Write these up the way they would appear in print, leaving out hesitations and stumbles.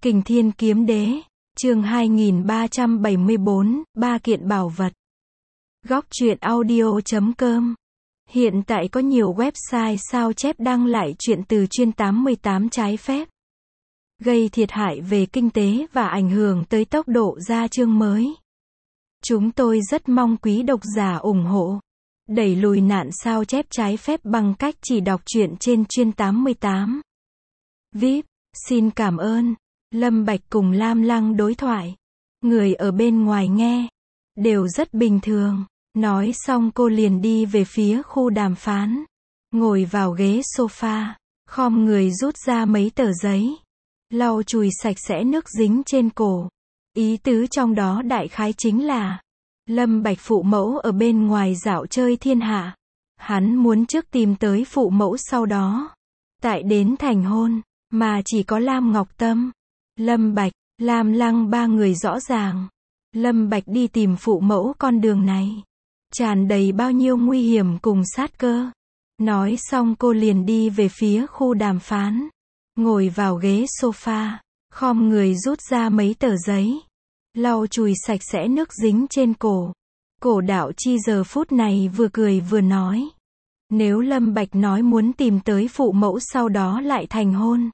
Kình Thiên Kiếm Đế, chương 2374, ba kiện bảo vật. Góc truyện audio.com. Hiện tại có nhiều website sao chép đăng lại truyện từ chuyên 88 trái phép, gây thiệt hại về kinh tế và ảnh hưởng tới tốc độ ra chương mới. Chúng tôi rất mong quý độc giả ủng hộ, đẩy lùi nạn sao chép trái phép bằng cách chỉ đọc truyện trên chuyên 88. VIP, xin cảm ơn. Lâm Bạch cùng Lam Lăng đối thoại. Người ở bên ngoài nghe đều rất bình thường. Nói xong cô liền đi về phía khu đàm phán. Ngồi vào ghế sofa, khom người rút ra mấy tờ giấy, lau chùi sạch sẽ nước dính trên cổ. Ý tứ trong đó đại khái chính là Lâm Bạch phụ mẫu ở bên ngoài dạo chơi thiên hạ. Hắn muốn trước tìm tới phụ mẫu, sau đó tại đến thành hôn. Mà chỉ có Lam Ngọc Tâm, Lâm Bạch, Lam Lăng ba người rõ ràng. Lâm Bạch đi tìm phụ mẫu con đường này tràn đầy bao nhiêu nguy hiểm cùng sát cơ. Nói xong cô liền đi về phía khu đàm phán. Ngồi vào ghế sofa, khom người rút ra mấy tờ giấy, lau chùi sạch sẽ nước dính trên cổ. Cổ Đạo Chi giờ phút này vừa cười vừa nói. Nếu Lâm Bạch nói muốn tìm tới phụ mẫu sau đó lại thành hôn,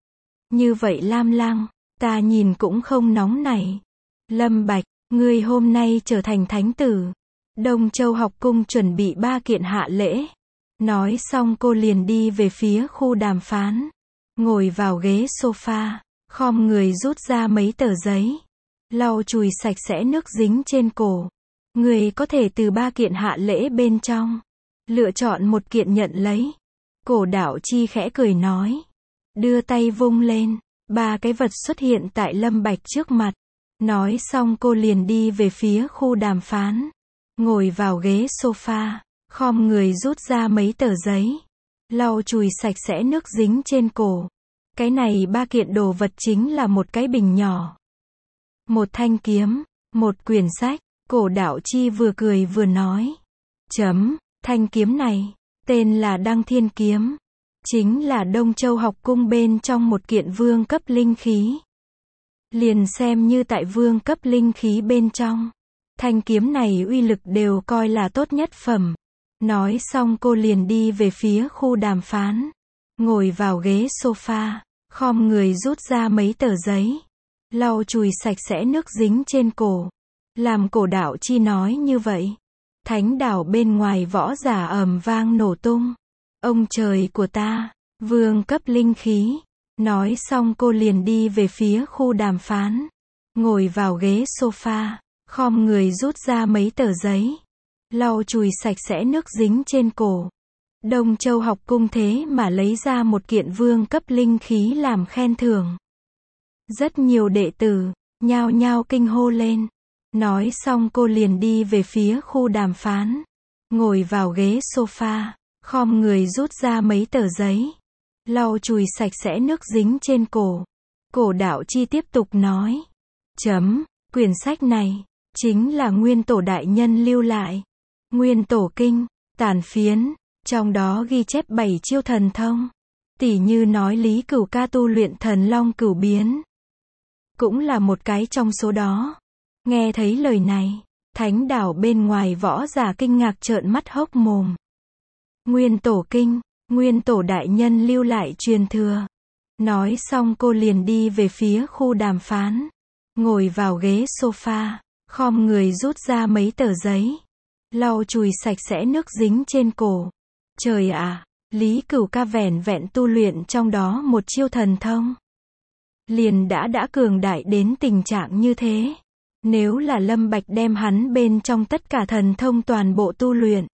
như vậy Lam Lăng, ta nhìn cũng không nóng nảy. Lâm Bạch, ngươi hôm nay trở thành thánh tử. Đông Châu học cung chuẩn bị 3 kiện hạ lễ. Nói xong cô liền đi về phía khu đàm phán. Ngồi vào ghế sofa, khom người rút ra mấy tờ giấy, lau chùi sạch sẽ nước dính trên cổ. Người có thể từ 3 kiện hạ lễ bên trong lựa chọn một kiện nhận lấy. Cổ Đạo Chi khẽ cười nói. Đưa tay vung lên, 3 cái vật xuất hiện tại Lâm Bạch trước mặt. Nói xong cô liền đi về phía khu đàm phán. Ngồi vào ghế sofa, khom người rút ra mấy tờ giấy, lau chùi sạch sẽ nước dính trên cổ. Cái này 3 kiện đồ vật chính là một cái bình nhỏ, một thanh kiếm, một quyển sách. Cổ Đạo Chi vừa cười vừa nói. Thanh kiếm này, tên là Đăng Thiên Kiếm. Chính là Đông Châu học cung bên trong một kiện vương cấp linh khí. Liền xem như tại vương cấp linh khí bên trong, thanh kiếm này uy lực đều coi là tốt nhất phẩm. Nói xong cô liền đi về phía khu đàm phán. Ngồi vào ghế sofa, khom người rút ra mấy tờ giấy, lau chùi sạch sẽ nước dính trên cổ. Làm Cổ Đạo Chi nói như vậy, thánh đảo bên ngoài võ giả ầm vang nổ tung. Ông trời của ta, vương cấp linh khí. Nói xong cô liền đi về phía khu đàm phán. Ngồi vào ghế sofa, khom người rút ra mấy tờ giấy, lau chùi sạch sẽ nước dính trên cổ. Đông Châu học cung thế mà lấy ra một kiện vương cấp linh khí làm khen thưởng. Rất nhiều đệ tử nhao nhao kinh hô lên. Nói xong cô liền đi về phía khu đàm phán. Ngồi vào ghế sofa, khom người rút ra mấy tờ giấy, lau chùi sạch sẽ nước dính trên cổ. Cổ Đạo Chi tiếp tục nói. Quyển sách này chính là Nguyên Tổ đại nhân lưu lại, Nguyên Tổ kinh, tàn phiến. Trong đó ghi chép 7 chiêu thần thông. Tỉ như nói Lý Cửu ca tu luyện thần long cửu biến, cũng là một cái trong số đó. Nghe thấy lời này, thánh đảo bên ngoài võ giả kinh ngạc trợn mắt hốc mồm. Nguyên Tổ kinh, Nguyên Tổ đại nhân lưu lại truyền thừa. Nói xong cô liền đi về phía khu đàm phán. Ngồi vào ghế sofa, khom người rút ra mấy tờ giấy, lau chùi sạch sẽ nước dính trên cổ. Trời ạ, Lý Cửu ca vẻn vẹn tu luyện trong đó một chiêu thần thông, liền đã cường đại đến tình trạng như thế. Nếu là Lâm Bạch đem hắn bên trong tất cả thần thông toàn bộ tu luyện,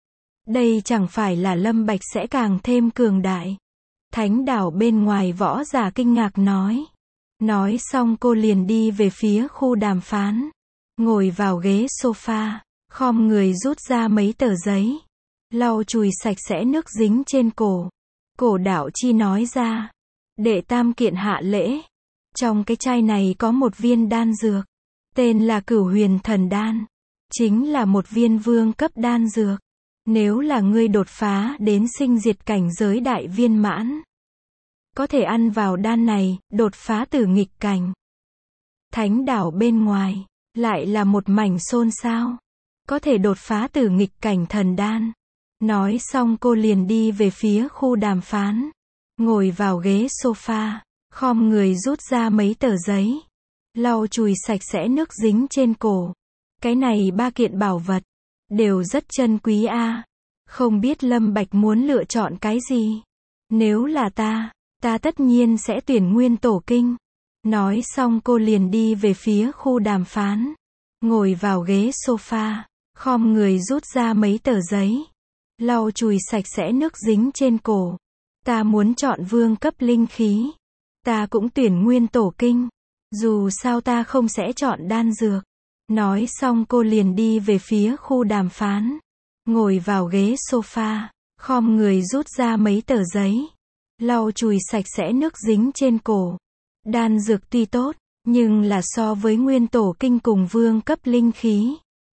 đây chẳng phải là Lâm Bạch sẽ càng thêm cường đại. Thánh đảo bên ngoài võ giả kinh ngạc nói. Nói xong cô liền đi về phía khu đàm phán. Ngồi vào ghế sofa, khom người rút ra mấy tờ giấy, lau chùi sạch sẽ nước dính trên cổ. Cổ Đạo Chi nói ra. Đệ tam kiện hạ lễ. Trong cái chai này có một viên đan dược, tên là Cửu Huyền Thần Đan. Chính là một viên vương cấp đan dược. Nếu là ngươi đột phá đến sinh diệt cảnh giới đại viên mãn, có thể ăn vào đan này, đột phá từ nghịch cảnh. Thánh đảo bên ngoài, lại là một mảnh xôn xao. Có thể đột phá từ nghịch cảnh thần đan. Nói xong cô liền đi về phía khu đàm phán. Ngồi vào ghế sofa, khom người rút ra mấy tờ giấy. Lau chùi sạch sẽ nước dính trên cổ. Cái này 3 kiện bảo vật, đều rất chân quý a. Không biết Lâm Bạch muốn lựa chọn cái gì? Nếu là ta tất nhiên sẽ tuyển Nguyên Tổ Kinh. Nói xong cô liền đi về phía khu đàm phán. Ngồi vào ghế sofa, khom người rút ra mấy tờ giấy. Lau chùi sạch sẽ nước dính trên cổ. Ta muốn chọn vương cấp linh khí. Ta cũng tuyển Nguyên Tổ Kinh. Dù sao ta không sẽ chọn đan dược. Nói xong cô liền đi về phía khu đàm phán. Ngồi vào ghế sofa, khom người rút ra mấy tờ giấy. Lau chùi sạch sẽ nước dính trên cổ. Đan dược tuy tốt, nhưng là so với Nguyên Tổ Kinh cùng vương cấp linh khí,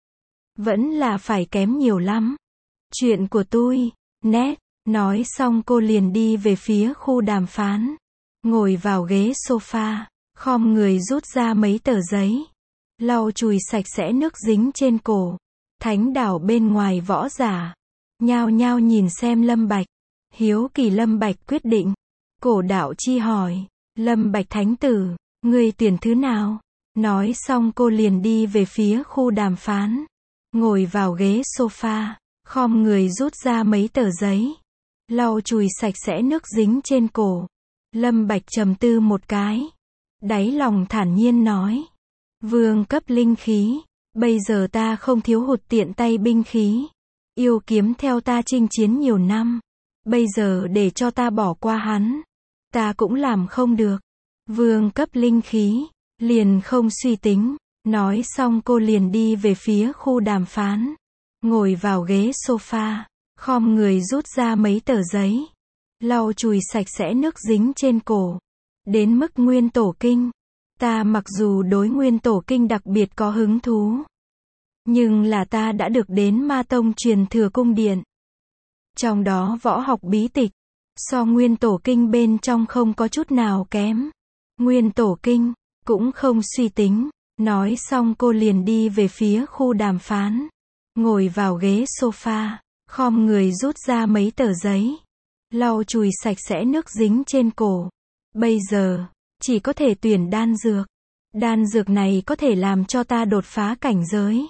vẫn là phải kém nhiều lắm. Chuyện của tôi, nét. Nói xong cô liền đi về phía khu đàm phán. Ngồi vào ghế sofa, khom người rút ra mấy tờ giấy. Lau chùi sạch sẽ nước dính trên cổ. Thánh đảo bên ngoài võ giả nhao nhao nhìn xem Lâm Bạch. Hiếu kỳ Lâm Bạch quyết định. Cổ đạo chi hỏi, Lâm Bạch thánh tử, ngươi tuyển thứ nào? Nói xong cô liền đi về phía khu đàm phán. Ngồi vào ghế sofa, khom người rút ra mấy tờ giấy. Lau chùi sạch sẽ nước dính trên cổ. Lâm Bạch trầm tư một cái. Đáy lòng thản nhiên nói. Vương cấp linh khí. Bây giờ ta không thiếu hụt tiện tay binh khí. Yêu kiếm theo ta chinh chiến nhiều năm. Bây giờ để cho ta bỏ qua hắn, ta cũng làm không được. Vương cấp linh khí, liền không suy tính. Nói xong cô liền đi về phía khu đàm phán. Ngồi vào ghế sofa, khom người rút ra mấy tờ giấy. Lau chùi sạch sẽ nước dính trên cổ. Đến mức Nguyên Tổ Kinh. Ta mặc dù đối Nguyên Tổ Kinh đặc biệt có hứng thú, nhưng là ta đã được đến Ma Tông truyền thừa cung điện. Trong đó võ học bí tịch, so Nguyên Tổ Kinh bên trong không có chút nào kém. Nguyên Tổ Kinh, cũng không suy tính. Nói xong cô liền đi về phía khu đàm phán. Ngồi vào ghế sofa, khom người rút ra mấy tờ giấy. Lau chùi sạch sẽ nước dính trên cổ. Bây giờ, chỉ có thể tuyển đan dược. Đan dược này có thể làm cho ta đột phá cảnh giới.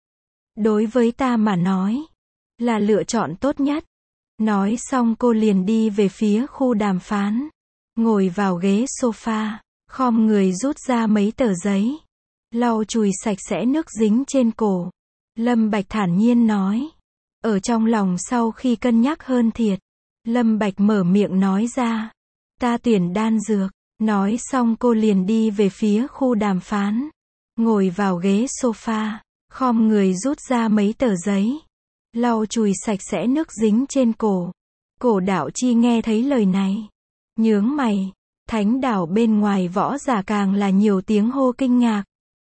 Đối với ta mà nói, là lựa chọn tốt nhất. Nói xong cô liền đi về phía khu đàm phán. Ngồi vào ghế sofa, khom người rút ra mấy tờ giấy. Lau chùi sạch sẽ nước dính trên cổ. Lâm Bạch thản nhiên nói. Ở trong lòng sau khi cân nhắc hơn thiệt, Lâm Bạch mở miệng nói ra. Ta tuyển đan dược. Nói xong cô liền đi về phía khu đàm phán. Ngồi vào ghế sofa, khom người rút ra mấy tờ giấy. Lau chùi sạch sẽ nước dính trên cổ. Cổ đạo chi nghe thấy lời này, nhướng mày. Thánh đảo bên ngoài võ giả càng là nhiều tiếng hô kinh ngạc.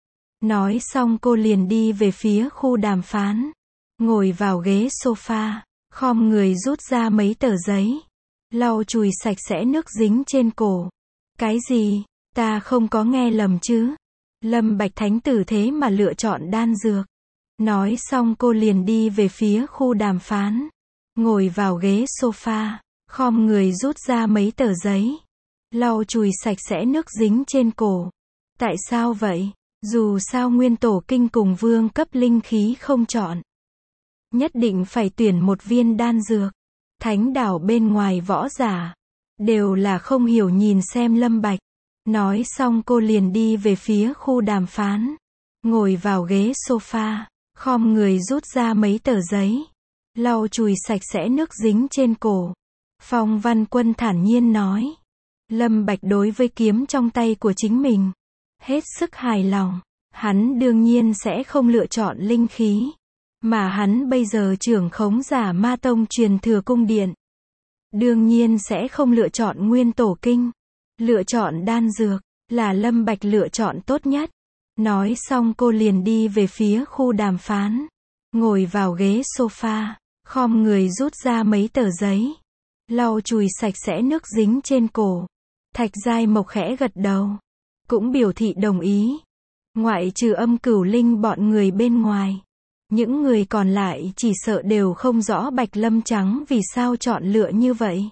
Nói xong cô liền đi về phía khu đàm phán. Ngồi vào ghế sofa, khom người rút ra mấy tờ giấy. Lau chùi sạch sẽ nước dính trên cổ. Cái gì? Ta không có nghe lầm chứ? Lâm Bạch thánh tử thế mà lựa chọn đan dược. Nói xong cô liền đi về phía khu đàm phán. Ngồi vào ghế sofa, khom người rút ra mấy tờ giấy. Lau chùi sạch sẽ nước dính trên cổ. Tại sao vậy? Dù sao Nguyên Tổ Kinh cùng vương cấp linh khí không chọn, nhất định phải tuyển một viên đan dược. Thánh đảo bên ngoài võ giả đều là không hiểu nhìn xem Lâm Bạch. Nói xong cô liền đi về phía khu đàm phán. Ngồi vào ghế sofa, khom người rút ra mấy tờ giấy. Lau chùi sạch sẽ nước dính trên cổ. Phong Văn Quân thản nhiên nói. Lâm Bạch đối với kiếm trong tay của chính mình hết sức hài lòng. Hắn đương nhiên sẽ không lựa chọn linh khí, mà hắn bây giờ trưởng khống giả Ma Tông truyền thừa cung điện, đương nhiên sẽ không lựa chọn Nguyên Tổ Kinh. Lựa chọn đan dược là Lâm Bạch lựa chọn tốt nhất. Nói xong cô liền đi về phía khu đàm phán. Ngồi vào ghế sofa, khom người rút ra mấy tờ giấy. lau chùi sạch sẽ nước dính trên cổ. Thạch Giai Mộc khẽ gật đầu, cũng biểu thị đồng ý. Ngoại trừ Âm Cửu Linh bọn người bên ngoài, những người còn lại chỉ sợ đều không rõ Bạch Lâm Trắng vì sao chọn lựa như vậy.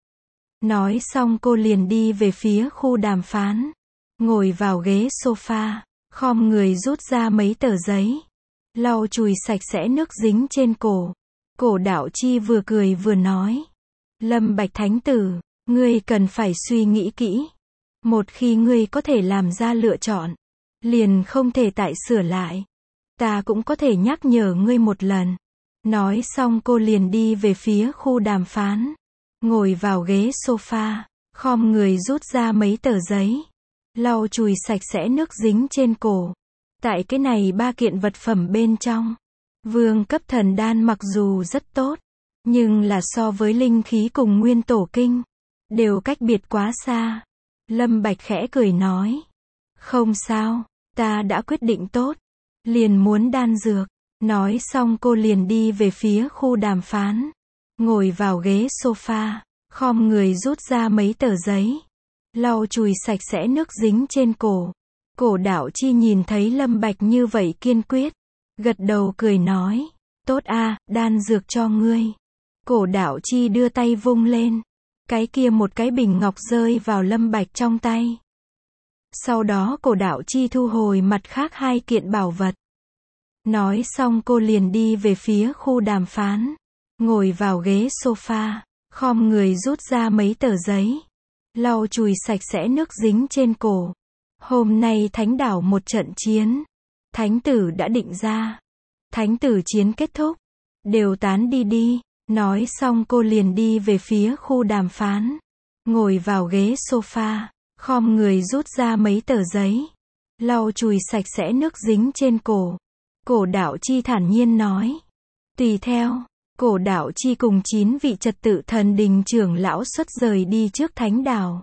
Nói xong cô liền đi về phía khu đàm phán, ngồi vào ghế sofa, khom người rút ra mấy tờ giấy, lau chùi sạch sẽ nước dính trên cổ. Cổ Đạo Chi vừa cười vừa nói, Lâm Bạch Thánh Tử, ngươi cần phải suy nghĩ kỹ. Một khi ngươi có thể làm ra lựa chọn, liền không thể tại sửa lại. Ta cũng có thể nhắc nhở ngươi một lần. Nói xong cô liền đi về phía khu đàm phán, ngồi vào ghế sofa, khom người rút ra mấy tờ giấy, lau chùi sạch sẽ nước dính trên cổ. Tại cái này 3 kiện vật phẩm bên trong, vương cấp thần đan mặc dù rất tốt, nhưng là so với linh khí cùng nguyên tổ kinh, đều cách biệt quá xa. Lâm Bạch khẽ cười nói, không sao, ta đã quyết định tốt, liền muốn đan dược. Nói xong cô liền đi về phía khu đàm phán, ngồi vào ghế sofa, khom người rút ra mấy tờ giấy, lau chùi sạch sẽ nước dính trên cổ. Cổ Đạo Chi nhìn thấy Lâm Bạch như vậy kiên quyết, gật đầu cười nói, tốt a, đan dược cho ngươi. Cổ Đạo Chi đưa tay vung lên, cái kia một cái bình ngọc rơi vào Lâm Bạch trong tay. Sau đó Cổ Đạo Chi thu hồi mặt khác 2 kiện bảo vật. Nói xong cô liền đi về phía khu đàm phán, ngồi vào ghế sofa, khom người rút ra mấy tờ giấy, lau chùi sạch sẽ nước dính trên cổ. Hôm nay Thánh đảo một trận chiến, Thánh tử đã định ra. Thánh tử chiến kết thúc, đều tán đi đi. Nói xong cô liền đi về phía khu đàm phán, ngồi vào ghế sofa, khom người rút ra mấy tờ giấy, lau chùi sạch sẽ nước dính trên cổ. Cổ Đạo Chi thản nhiên nói, tùy theo. Cổ Đạo Chi cùng 9 vị trật tự thần đình trưởng lão xuất rời đi trước Thánh đảo.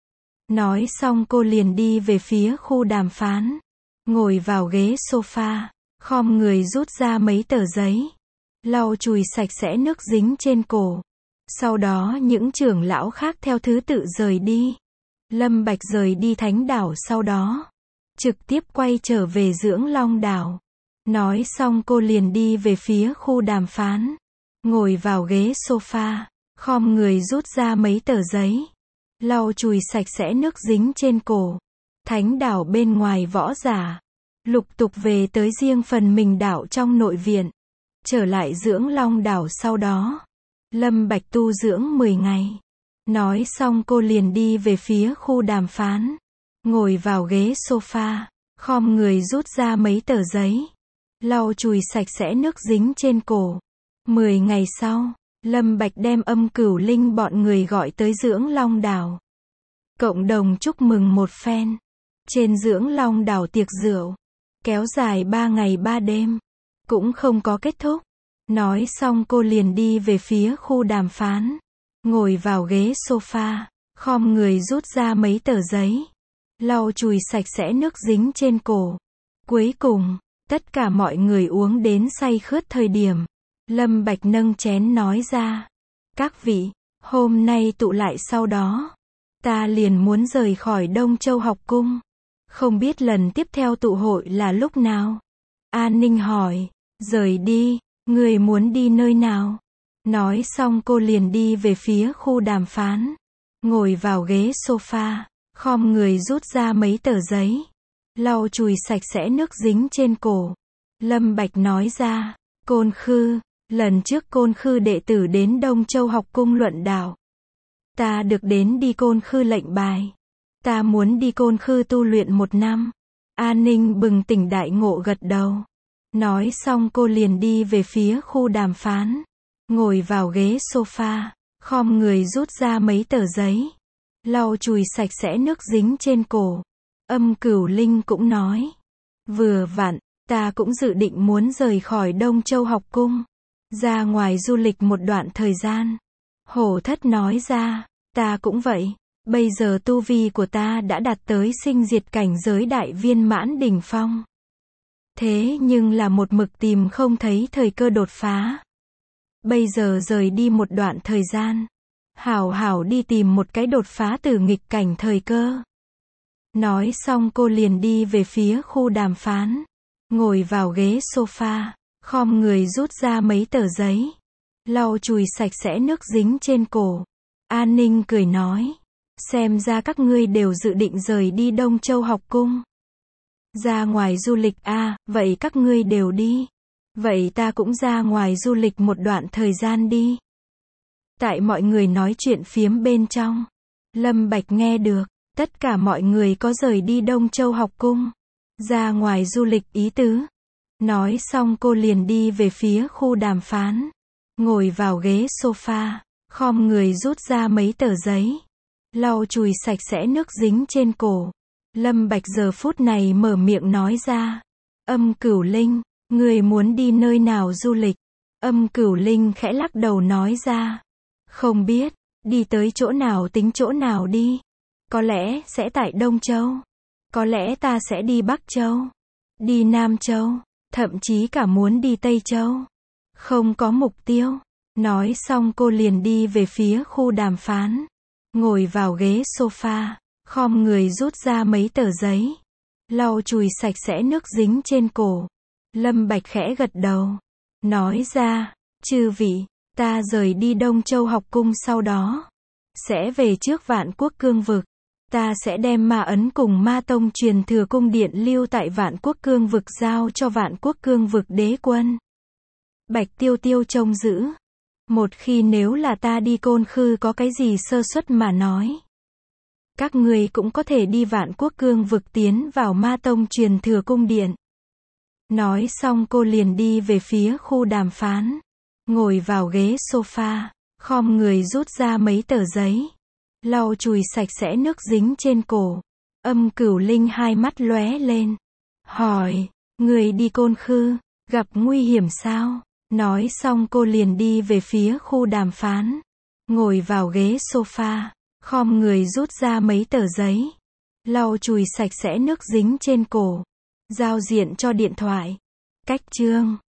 Nói xong cô liền đi về phía khu đàm phán, ngồi vào ghế sofa, khom người rút ra mấy tờ giấy, lau chùi sạch sẽ nước dính trên cổ. Sau đó những trưởng lão khác theo thứ tự rời đi. Lâm Bạch rời đi Thánh đảo sau đó, trực tiếp quay trở về Dưỡng Long đảo. Nói xong cô liền đi về phía khu đàm phán, ngồi vào ghế sofa, khom người rút ra mấy tờ giấy, lau chùi sạch sẽ nước dính trên cổ. Thánh đảo bên ngoài võ giả lục tục về tới riêng phần mình đảo trong nội viện. Trở lại Dưỡng Long đảo sau đó, Lâm Bạch tu dưỡng 10 ngày. Nói xong cô liền đi về phía khu đàm phán, ngồi vào ghế sofa, khom người rút ra mấy tờ giấy, lau chùi sạch sẽ nước dính trên cổ. 10 ngày sau, Lâm Bạch đem Âm Cửu Linh bọn người gọi tới Dưỡng Long đảo, cộng đồng chúc mừng một phen. Trên Dưỡng Long đảo tiệc rượu kéo dài 3 ngày 3 đêm, cũng không có kết thúc. Nói xong cô liền đi về phía khu đàm phán, ngồi vào ghế sofa, khom người rút ra mấy tờ giấy, lau chùi sạch sẽ nước dính trên cổ. Cuối cùng, tất cả mọi người uống đến say khướt thời điểm, Lâm Bạch nâng chén nói ra, các vị, hôm nay tụ lại sau đó, ta liền muốn rời khỏi Đông Châu học cung. Không biết lần tiếp theo tụ hội là lúc nào? An Ninh hỏi, rời đi, người muốn đi nơi nào? Nói xong cô liền đi về phía khu đàm phán, ngồi vào ghế sofa, khom người rút ra mấy tờ giấy, lau chùi sạch sẽ nước dính trên cổ. Lâm Bạch nói ra, Côn Khư, lần trước Côn Khư đệ tử đến Đông Châu học cung luận đạo, ta được đến đi Côn Khư lệnh bài. Ta muốn đi Côn Khư tu luyện 1 năm. An Ninh bừng tỉnh đại ngộ gật đầu. Nói xong cô liền đi về phía khu đàm phán, ngồi vào ghế sofa, khom người rút ra mấy tờ giấy, lau chùi sạch sẽ nước dính trên cổ. Âm Cửu Linh cũng nói, vừa vặn, ta cũng dự định muốn rời khỏi Đông Châu học cung, ra ngoài du lịch một đoạn thời gian. Hổ Thất nói ra, ta cũng vậy. Bây giờ tu vi của ta đã đạt tới sinh diệt cảnh giới đại viên mãn đỉnh phong. Thế nhưng là một mực tìm không thấy thời cơ đột phá. Bây giờ rời đi một đoạn thời gian, Hảo hảo đi tìm một cái đột phá từ nghịch cảnh thời cơ. Nói xong cô liền đi về phía khu đàm phán. Ngồi vào ghế sofa, khom người rút ra mấy tờ giấy. Lau chùi sạch sẽ nước dính trên cổ. An Ninh cười nói. Xem ra các ngươi đều dự định rời đi Đông Châu học cung. Ra ngoài du lịch à, vậy các ngươi đều đi. Vậy ta cũng ra ngoài du lịch một đoạn thời gian đi. Tại mọi người nói chuyện phiếm bên trong, Lâm Bạch nghe được, tất cả mọi người có rời đi Đông Châu học cung. Ra ngoài du lịch ý tứ. Nói xong cô liền đi về phía khu đàm phán. Ngồi vào ghế sofa, khom người rút ra mấy tờ giấy. Lau chùi sạch sẽ nước dính trên cổ. Lâm Bạch giờ phút này mở miệng nói ra. Âm Cửu Linh, người muốn đi nơi nào du lịch? Âm Cửu Linh khẽ lắc đầu nói ra. Không biết, đi tới chỗ nào tính chỗ nào đi. Có lẽ sẽ tại Đông Châu. Có lẽ ta sẽ đi Bắc Châu. Đi Nam Châu. Thậm chí cả muốn đi Tây Châu. Không có mục tiêu. Nói xong cô liền đi về phía khu đàm phán. Ngồi vào ghế sofa, khom người rút ra mấy tờ giấy. Lau chùi sạch sẽ nước dính trên cổ. Lâm Bạch khẽ gật đầu. Nói ra, chư vị, ta rời đi Đông Châu học cung sau đó. Sẽ về trước Vạn Quốc Cương vực. Ta sẽ đem ma ấn cùng ma tông truyền thừa cung điện lưu tại Vạn Quốc Cương vực giao cho Vạn Quốc Cương vực đế quân. Bạch Tiêu Tiêu trông giữ. Một khi nếu là ta đi Côn Khư có cái gì sơ suất mà nói. Các ngươi cũng có thể đi Vạn Quốc Cương vực tiến vào ma tông truyền thừa cung điện. Nói xong cô liền đi về phía khu đàm phán. Ngồi vào ghế sofa, khom người rút ra mấy tờ giấy. Lau chùi sạch sẽ nước dính trên cổ. Âm Cửu Linh hai mắt lóe lên. Hỏi, người đi Côn Khư, gặp nguy hiểm sao? Nói xong cô liền đi về phía khu đàm phán. Ngồi vào ghế sofa, khom người rút ra mấy tờ giấy. Lau chùi sạch sẽ nước dính trên cổ. Giao diện cho điện thoại. Cách chương